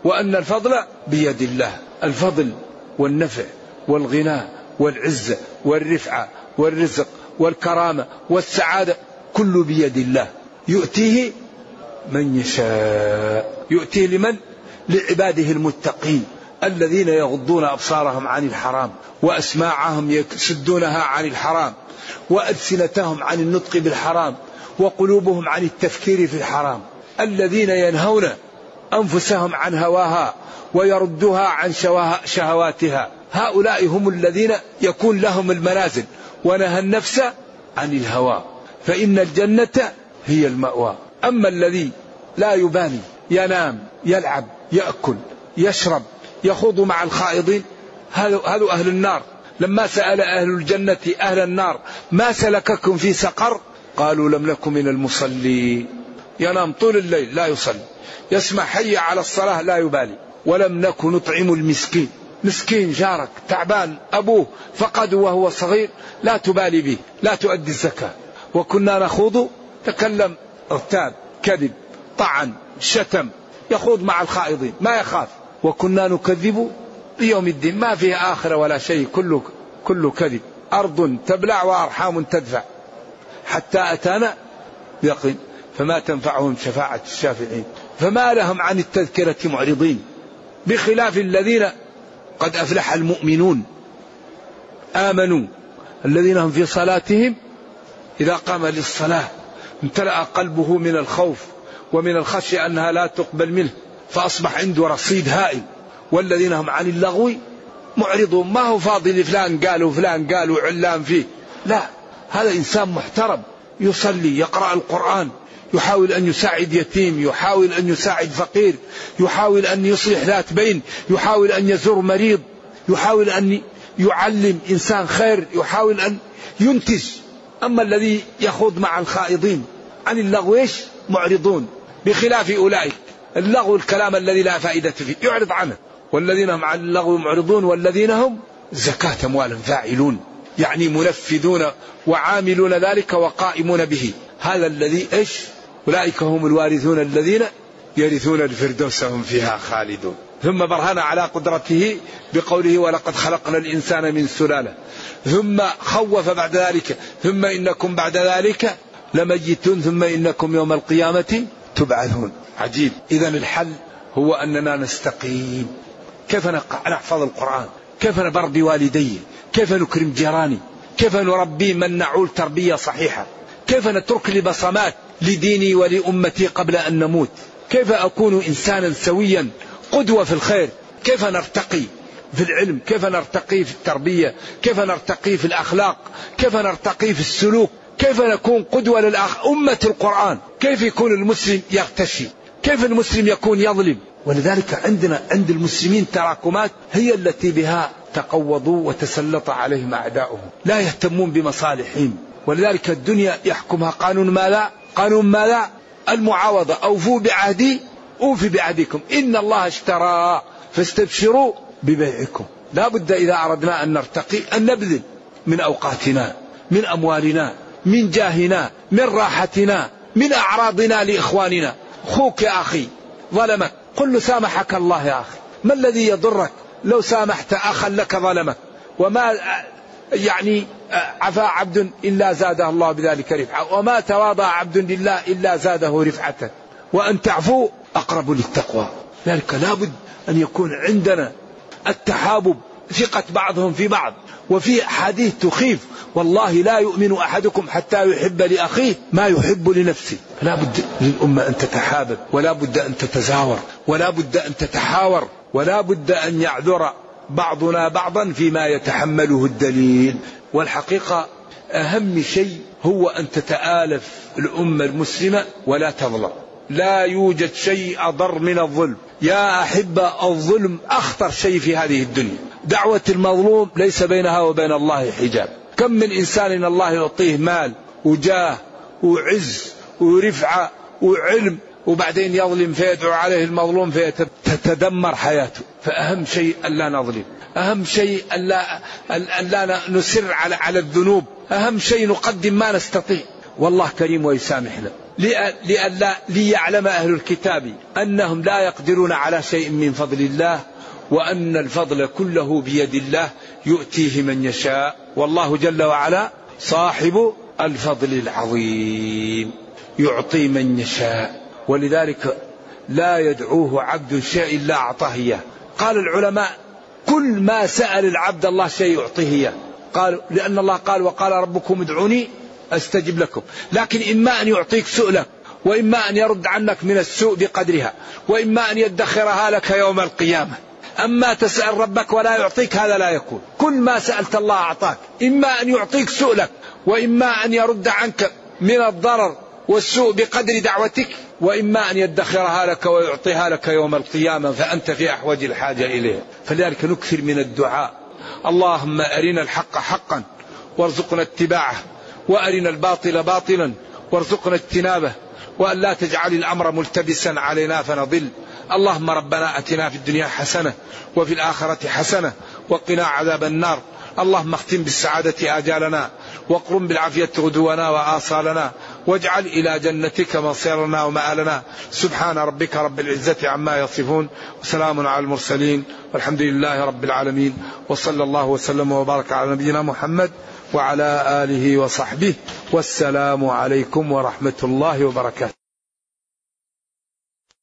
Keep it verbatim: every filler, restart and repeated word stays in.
وأن الفضل بيد الله. الفضل والنفع والغنى والعزة والرفعة والرزق والكرامة والسعادة كله بيد الله، يؤتيه من يشاء. يؤتيه لمن؟ لعباده المتقين الذين يغضون أبصارهم عن الحرام وأسماعهم يسدونها عن الحرام وألسنتهم عن النطق بالحرام وقلوبهم عن التفكير في الحرام، الذين ينهون أنفسهم عن هواها ويردها عن شهواتها. هؤلاء هم الذين يكون لهم المنازل. ونهى النفس عن الهوى فإن الجنة هي المأوى. أما الذي لا يبالي ينام يلعب يأكل يشرب يخوض مع الخائضين، هذا أهل النار. لما سأل أهل الجنة أهل النار ما سلككم في سقر قالوا لم نكن من المصلين. ينام طول الليل لا يصلي، يسمع حي على الصلاة لا يبالي. ولم نكن نطعم المسكين. مسكين جارك تعبان أبوه فقد وهو صغير لا تبالي به، لا تؤدي الزكاة. وكنا نخوض، تكلم ارتاب كذب طعن شتم، يخوض مع الخائضين ما يخاف. وكنا نكذب بيوم الدين، ما فيه آخرة ولا شيء، كله كله كذب. أرض تبلع وأرحام تدفع حتى أتانا يقين فما تنفعهم شفاعة الشافعين. فما لهم عن التذكرة معرضين، بخلاف الذين قد أفلح المؤمنون آمنوا الذين هم في صلاتهم إذا قام للصلاة امتلأ قلبه من الخوف ومن الخشية أنها لا تقبل منه فأصبح عنده رصيد هائل. والذين هم عن اللغو معرضون، ما هو فاضي لفلان قالوا فلان قالوا علان فيه، لا، هذا إنسان محترم يصلي يقرأ القرآن، يحاول أن يساعد يتيم، يحاول أن يساعد فقير، يحاول أن يصلح ذات بين، يحاول أن يزور مريض، يحاول أن يعلم إنسان خير، يحاول أن ينتج. أما الذي يخوض مع الخائضين عن اللغو إيش؟ معرضون. بخلاف أولئك اللغو الكلام الذي لا فائدة فيه يعرض عنه. والذين هم عن اللغو معرضون والذين هم زكاة أموالهم فاعلون، يعني منفذون وعاملون ذلك وقائمون به. هذا الذي إيش؟ أولئك هم الوارثون الذين يرثون الفردوس هم فيها خالدون. ثم برهن على قدرته بقوله ولقد خلقنا الإنسان من سلالة، ثم خوف بعد ذلك ثم إنكم بعد ذلك لميتون ثم إنكم يوم القيامة تبعثون. عجيب. إذن الحل هو أننا نستقيم. كيف نحفظ القرآن؟ كيف نبر بوالدي؟ كيف نكرم جيراني؟ كيف نربي من نعول تربية صحيحة؟ كيف نترك لبصمات لديني ولأمتي قبل أن نموت؟ كيف أكون إنسانا سويا قدوة في الخير؟ كيف نرتقي في العلم؟ كيف نرتقي في التربية؟ كيف نرتقي في الأخلاق؟ كيف نرتقي في السلوك؟ كيف نكون قدوة للأخ أمة القرآن؟ كيف يكون المسلم يغتشي؟ كيف المسلم يكون يظلم؟ ولذلك عندنا عند المسلمين تراكمات هي التي بها تقوضوا وتسلط عليهم أعداؤهم، لا يهتمون بمصالحهم. ولذلك الدنيا يحكمها قانون ما لا قانون ما لا المعاوضة. أوفوا بعهدي أوفي بعهدكم إن الله اشترى فاستبشروا ببيعكم. لا بد إذا أردنا أن نرتقي أن نبذل من أوقاتنا، من أموالنا، من جاهنا، من راحتنا، من أعراضنا لإخواننا. أخوك يا أخي ظلمك قل له سامحك الله يا أخي. ما الذي يضرك لو سامحت أخا لك ظلمك؟ وما يعني عفا عبد إلا زاده الله بذلك رفعة، وما تواضع عبد لله إلا زاده رفعة، وأن تعفو أقرب للتقوى. ذلك لابد أن يكون عندنا التحابب، ثقة بعضهم في بعض. وفي حديث تخيف والله لا يؤمن أحدكم حتى يحب لأخيه ما يحب لنفسه. فلا بد للأمة أن تتحابب، ولا بد أن تتزاور، ولا بد أن تتحاور، ولا بد أن يعذر بعضنا بعضا فيما يتحمله الدليل. والحقيقة أهم شيء هو أن تتآلف الأمة المسلمة ولا تظلم. لا يوجد شيء أضر من الظلم يا أحبة. الظلم أخطر شيء في هذه الدنيا. دعوة المظلوم ليس بينها وبين الله حجاب. كم من إنسان الله يعطيه مال وجاه وعز ورفعة وعلم وبعدين يظلم فيدعو عليه المظلوم فتتدمر حياته. فأهم شيء ألا نظلم، أهم شيء ألا, ألا نسر على, على الذنوب، أهم شيء نقدم ما نستطيع. والله كريم ويسامحنا. لئلا ليعلم أهل الكتاب أنهم لا يقدرون على شيء من فضل الله، وأن الفضل كله بيد الله يؤتيه من يشاء، والله جل وعلا صاحب الفضل العظيم يعطي من يشاء، ولذلك لا يدعوه عبد شيء إلا أعطاه إياه. قال العلماء كل ما سأل العبد الله شيء يعطيه إياه، قال لأن الله قال وقال ربكم ادعوني أستجب لكم. لكن إما أن يعطيك سؤلك، وإما أن يرد عنك من السوء بقدرها، وإما أن يدخرها لك يوم القيامة. أما تسأل ربك ولا يعطيك هذا لا يكون. كل ما سألت الله أعطاك، إما أن يعطيك سؤلك، وإما أن يرد عنك من الضرر والسوء بقدر دعوتك، وإما أن يدخرها لك ويعطيها لك يوم القيامة فأنت في أحوج الحاجة إليه. فلذلك نكثر من الدعاء: اللهم أرنا الحق حقا وارزقنا اتباعه، وأرنا الباطل باطلا وارزقنا اجتنابه، وأن لا تجعل الأمر ملتبسا علينا فنضل. اللهم ربنا أتنا في الدنيا حسنة وفي الآخرة حسنة وقنا عذاب النار. اللهم اختم بالسعادة آجالنا، واقرم بالعافية غدونا وآصالنا، واجعل إلى جنتك مصيرنا ومآلنا. سبحان ربك رب العزة عما يصفون، وسلام على المرسلين، والحمد لله رب العالمين، وصلى الله وسلم وبارك على نبينا محمد وعلى آله وصحبه، والسلام عليكم ورحمة الله وبركاته.